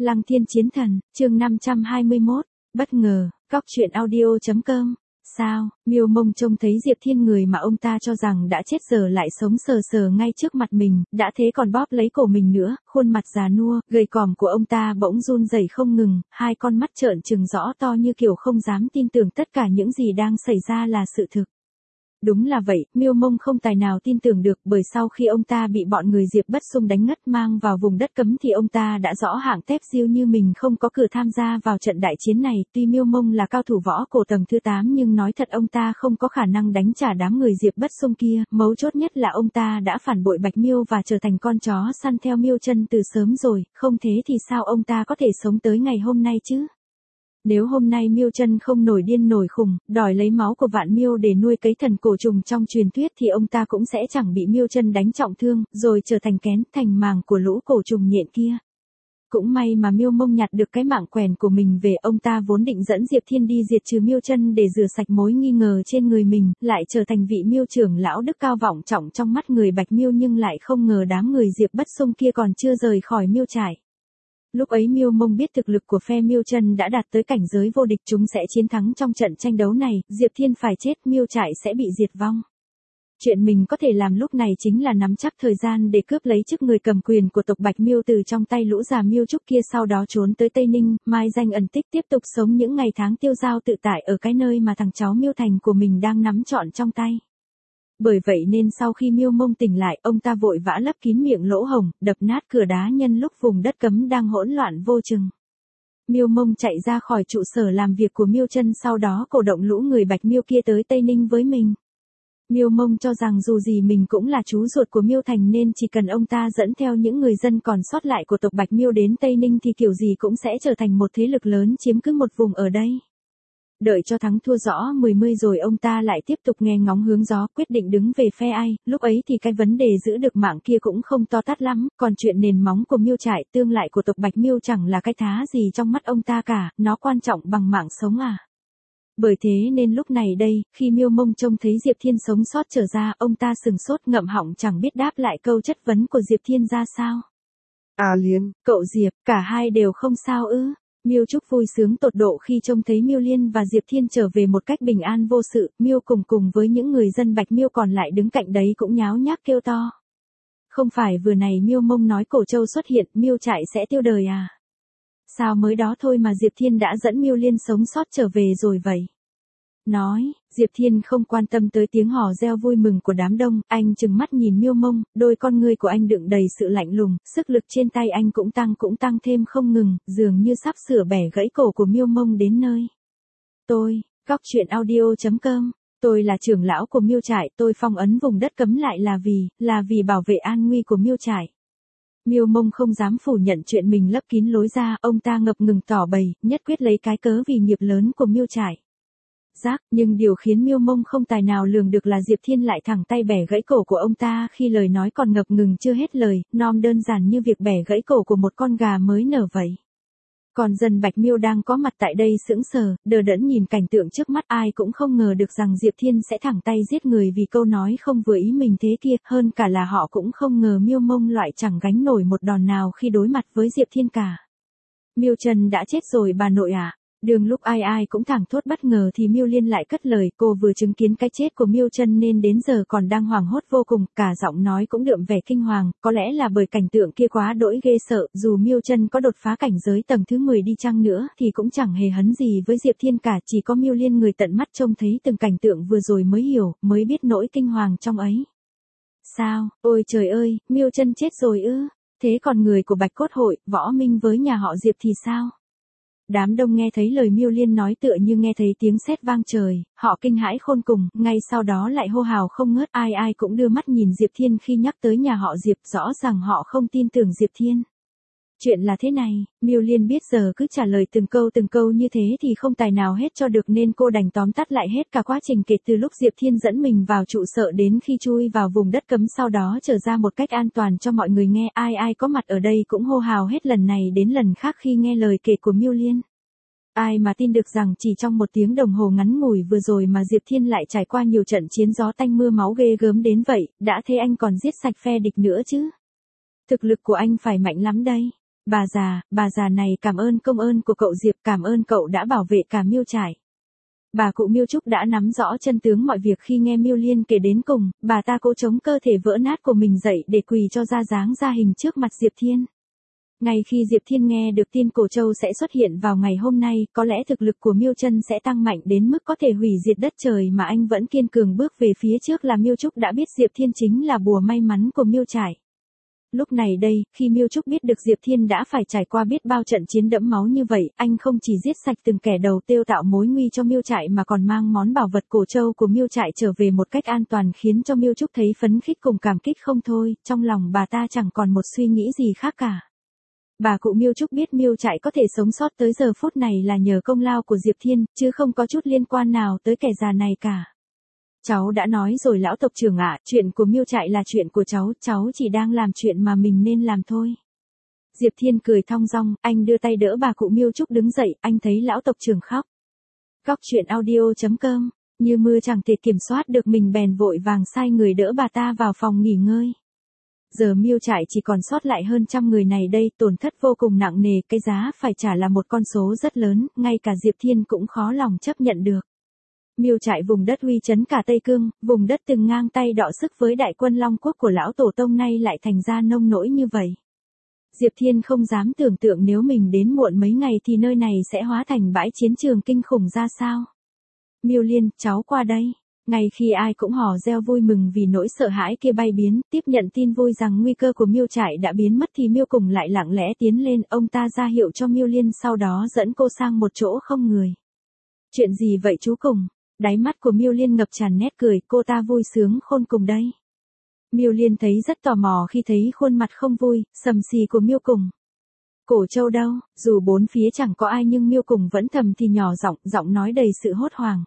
Lăng Thiên Chiến Thần, chương 521, bất ngờ, góc truyện audio.com. Sao, Miêu Mông trông thấy Diệp Thiên người mà ông ta cho rằng đã chết giờ lại sống sờ sờ ngay trước mặt mình, đã thế còn bóp lấy cổ mình nữa, khuôn mặt già nua, gầy còm của ông ta bỗng run rẩy không ngừng, hai con mắt trợn trừng rõ to như kiểu không dám tin tưởng tất cả những gì đang xảy ra là sự thực. Đúng là vậy, Miêu Mông không tài nào tin tưởng được, bởi sau khi ông ta bị bọn người Diệp Bất Xung đánh ngất mang vào vùng đất cấm thì ông ta đã rõ hạng tép diêu như mình không có cửa tham gia vào trận đại chiến này. Tuy Miêu Mông là cao thủ võ cổ tầng thứ 8 nhưng nói thật ông ta không có khả năng đánh trả đám người Diệp Bất Xung kia, mấu chốt nhất là ông ta đã phản bội Bạch Miêu và trở thành con chó săn theo Miêu Chân từ sớm rồi, không thế thì sao ông ta có thể sống tới ngày hôm nay chứ? Nếu hôm nay Miêu Chân không nổi điên nổi khùng, đòi lấy máu của Vạn Miêu để nuôi cấy thần cổ trùng trong truyền thuyết thì ông ta cũng sẽ chẳng bị Miêu Chân đánh trọng thương, rồi trở thành kén, thành màng của lũ cổ trùng nhện kia. Cũng may mà Miêu Mông nhặt được cái mạng quèn của mình về, ông ta vốn định dẫn Diệp Thiên đi diệt trừ Miêu Chân để rửa sạch mối nghi ngờ trên người mình, lại trở thành vị Miêu trưởng lão đức cao vọng trọng trong mắt người Bạch Miêu, nhưng lại không ngờ đám người Diệp Bất Xung kia còn chưa rời khỏi Miêu trại. Lúc ấy Miêu Mông biết thực lực của phe Miêu Chân đã đạt tới cảnh giới vô địch, chúng sẽ chiến thắng trong trận tranh đấu này, Diệp Thiên phải chết, Miêu trại sẽ bị diệt vong. Chuyện mình có thể làm lúc này chính là nắm chắc thời gian để cướp lấy chức người cầm quyền của tộc Bạch Miêu từ trong tay lũ già Miêu Trúc kia, sau đó trốn tới Tây Ninh, mai danh ẩn tích, tiếp tục sống những ngày tháng tiêu dao tự tại ở cái nơi mà thằng cháu Miêu Thành của mình đang nắm trọn trong tay. Bởi vậy nên sau khi Miêu Mông tỉnh lại, ông ta vội vã lấp kín miệng lỗ hổng, đập nát cửa đá nhân lúc vùng đất cấm đang hỗn loạn vô chừng. Miêu Mông chạy ra khỏi trụ sở làm việc của Miêu Chân, sau đó cổ động lũ người Bạch Miêu kia tới Tây Ninh với mình. Miêu Mông cho rằng dù gì mình cũng là chú ruột của Miêu Thành nên chỉ cần ông ta dẫn theo những người dân còn sót lại của tộc Bạch Miêu đến Tây Ninh thì kiểu gì cũng sẽ trở thành một thế lực lớn chiếm cứ một vùng ở đây. Đợi cho thắng thua rõ mươi rồi ông ta lại tiếp tục nghe ngóng hướng gió, quyết định đứng về phe ai. Lúc ấy thì cái vấn đề giữ được mạng kia cũng không to tát lắm, còn chuyện nền móng của Miêu trại, tương lại của tộc Bạch Miêu chẳng là cái thá gì trong mắt ông ta cả, nó quan trọng bằng mạng sống à. Bởi thế nên lúc này đây, khi Miêu Mông trông thấy Diệp Thiên sống sót trở ra, ông ta sừng sốt ngậm họng chẳng biết đáp lại câu chất vấn của Diệp Thiên ra sao. À Liên, Cậu Diệp, cả hai đều không sao ư? Miêu Trúc vui sướng tột độ khi trông thấy Miêu Liên và Diệp Thiên trở về một cách bình an vô sự. Miêu cùng với những người dân Bạch Miêu còn lại đứng cạnh đấy cũng nháo nhác kêu to. Không phải vừa này Miêu Mông nói Cổ Châu xuất hiện, Miêu trại sẽ tiêu đời à? Sao mới đó thôi mà Diệp Thiên đã dẫn Miêu Liên sống sót trở về rồi vậy? Nói, Diệp Thiên không quan tâm tới tiếng hò reo vui mừng của đám đông, anh trừng mắt nhìn Miêu Mông, đôi con ngươi của anh đựng đầy sự lạnh lùng, sức lực trên tay anh cũng tăng thêm không ngừng, dường như sắp sửa bẻ gãy cổ của Miêu Mông đến nơi. Tôi, góc truyện audio.com, tôi là trưởng lão của Miêu trại, tôi phong ấn vùng đất cấm lại là vì bảo vệ an nguy của Miêu trại. Miêu Mông không dám phủ nhận chuyện mình lấp kín lối ra, ông ta ngập ngừng tỏ bày, nhất quyết lấy cái cớ vì nghiệp lớn của Miêu trại. Nhưng điều khiến Miêu Mông không tài nào lường được là Diệp Thiên lại thẳng tay bẻ gãy cổ của ông ta khi lời nói còn ngập ngừng chưa hết lời, nom đơn giản như việc bẻ gãy cổ của một con gà mới nở vậy. Còn dân Bạch Miêu đang có mặt tại đây sững sờ, đờ đẫn nhìn cảnh tượng trước mắt, ai cũng không ngờ được rằng Diệp Thiên sẽ thẳng tay giết người vì câu nói không vừa ý mình thế kia, hơn cả là họ cũng không ngờ Miêu Mông loại chẳng gánh nổi một đòn nào khi đối mặt với Diệp Thiên cả. Miêu Chân đã chết rồi bà nội à? Đường lúc ai cũng thẳng thốt bất ngờ thì Miêu Liên lại cất lời, cô vừa chứng kiến cái chết của Miêu Chân nên đến giờ còn đang hoảng hốt vô cùng, cả giọng nói cũng đượm vẻ kinh hoàng, có lẽ là bởi cảnh tượng kia quá đỗi ghê sợ, dù Miêu Chân có đột phá cảnh giới tầng thứ 10 đi chăng nữa thì cũng chẳng hề hấn gì với Diệp Thiên cả, chỉ có Miêu Liên người tận mắt trông thấy từng cảnh tượng vừa rồi mới hiểu, mới biết nỗi kinh hoàng trong ấy. Sao, ôi trời ơi, Miêu Chân chết rồi ư? Thế còn người của Bạch Cốt Hội, Võ Minh với nhà họ Diệp thì sao? Đám đông nghe thấy lời Miêu Liên nói tựa như nghe thấy tiếng sét vang trời, họ kinh hãi khôn cùng, ngay sau đó lại hô hào không ngớt, ai cũng đưa mắt nhìn Diệp Thiên khi nhắc tới nhà họ Diệp, rõ ràng họ không tin tưởng Diệp Thiên. Chuyện là thế này, Miêu Liên biết giờ cứ trả lời từng câu như thế thì không tài nào hết cho được nên cô đành tóm tắt lại hết cả quá trình kể từ lúc Diệp Thiên dẫn mình vào trụ sở đến khi chui vào vùng đất cấm, sau đó trở ra một cách an toàn cho mọi người nghe, ai có mặt ở đây cũng hô hào hết lần này đến lần khác khi nghe lời kể của Miêu Liên. Ai mà tin được rằng chỉ trong một tiếng đồng hồ ngắn ngủi vừa rồi mà Diệp Thiên lại trải qua nhiều trận chiến gió tanh mưa máu ghê gớm đến vậy, đã thế anh còn giết sạch phe địch nữa chứ. Thực lực của anh phải mạnh lắm đây. Bà già này cảm ơn công ơn của cậu Diệp, cảm ơn cậu đã bảo vệ cả Miêu trại. Bà cụ Miêu Trúc đã nắm rõ chân tướng mọi việc khi nghe Miêu Liên kể đến cùng, bà ta cố chống cơ thể vỡ nát của mình dậy để quỳ cho ra dáng ra hình trước mặt Diệp Thiên. Ngay khi Diệp Thiên nghe được tin Cổ Châu sẽ xuất hiện vào ngày hôm nay, có lẽ thực lực của Miêu Chân sẽ tăng mạnh đến mức có thể hủy diệt đất trời mà anh vẫn kiên cường bước về phía trước là Miêu Trúc đã biết Diệp Thiên chính là bùa may mắn của Miêu trại. Lúc này đây, khi Miêu Trúc biết được Diệp Thiên đã phải trải qua biết bao trận chiến đẫm máu như vậy, anh không chỉ giết sạch từng kẻ đầu tiêu tạo mối nguy cho Miêu trại mà còn mang món bảo vật Cổ Châu của Miêu trại trở về một cách an toàn khiến cho Miêu Trúc thấy phấn khích cùng cảm kích không thôi, trong lòng bà ta chẳng còn một suy nghĩ gì khác cả. Bà cụ Miêu Trúc biết Miêu trại có thể sống sót tới giờ phút này là nhờ công lao của Diệp Thiên, chứ không có chút liên quan nào tới kẻ già này cả. Cháu đã nói rồi lão tộc trưởng ạ, chuyện của Miêu trại là chuyện của cháu chỉ đang làm chuyện mà mình nên làm thôi. Diệp Thiên cười thong dong, anh đưa tay đỡ bà cụ Miêu Trúc đứng dậy, anh thấy lão tộc trưởng khóc. Góc truyện audio.com, như mưa chẳng thể kiểm soát được mình bèn vội vàng sai người đỡ bà ta vào phòng nghỉ ngơi. Giờ Miêu trại chỉ còn sót lại hơn 100 người này đây, tổn thất vô cùng nặng nề, cái giá phải trả là một con số rất lớn, ngay cả Diệp Thiên cũng khó lòng chấp nhận được. Miêu trại vùng đất uy chấn cả Tây Cương, vùng đất từng ngang tay đọ sức với đại quân Long Quốc của lão tổ tông nay lại thành ra nông nỗi như vậy. Diệp Thiên không dám tưởng tượng nếu mình đến muộn mấy ngày thì nơi này sẽ hóa thành bãi chiến trường kinh khủng ra sao. Miêu Liên, cháu qua đây. Ngay khi ai cũng hò reo vui mừng vì nỗi sợ hãi kia bay biến, tiếp nhận tin vui rằng nguy cơ của Miêu trại đã biến mất thì Miêu Cùng lại lặng lẽ tiến lên, ông ta ra hiệu cho Miêu Liên sau đó dẫn cô sang một chỗ không người. Chuyện gì vậy chú Cùng? Đáy mắt của Miêu Liên ngập tràn nét cười, cô ta vui sướng khôn cùng đây. Miêu Liên thấy rất tò mò khi thấy khuôn mặt không vui, sầm xì của Miêu Cùng. Cổ Châu đâu? Dù bốn phía chẳng có ai nhưng Miêu Cùng vẫn thầm thì nhỏ giọng nói đầy sự hốt hoảng.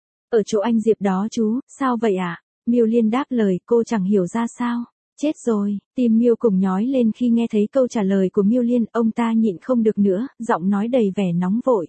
Ở chỗ anh Diệp đó chú, sao vậy ạ? Miêu Liên đáp lời, cô chẳng hiểu ra sao. Chết rồi, tim Miêu Cùng nhói lên khi nghe thấy câu trả lời của Miêu Liên, ông ta nhịn không được nữa, giọng nói đầy vẻ nóng vội.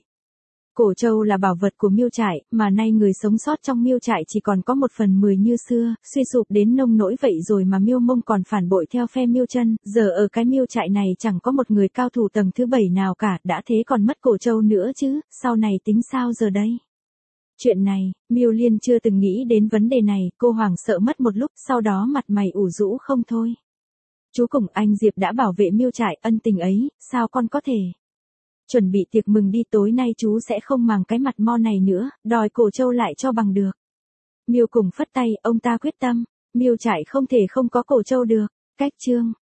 Cổ Châu là bảo vật của Miêu trại, mà nay người sống sót trong Miêu trại chỉ còn có 1/10 như xưa, suy sụp đến nông nỗi vậy rồi mà Miêu Mông còn phản bội theo phe Miêu Chân, giờ ở cái Miêu trại này chẳng có một người cao thủ tầng thứ 7 nào cả, đã thế còn mất Cổ Châu nữa chứ, sau này tính sao giờ đây? Chuyện này, Miêu Liên chưa từng nghĩ đến vấn đề này, cô hoảng sợ mất một lúc, sau đó mặt mày ủ rũ không thôi. Chú Cùng, anh Diệp đã bảo vệ Miêu trại, ân tình ấy, sao con có thể? Chuẩn bị tiệc mừng đi, tối nay chú sẽ không màng cái mặt mo này nữa, đòi Cổ Châu lại cho bằng được. Miêu Cùng phất tay, ông ta quyết tâm, Miêu trại không thể không có Cổ Châu được. Cách chương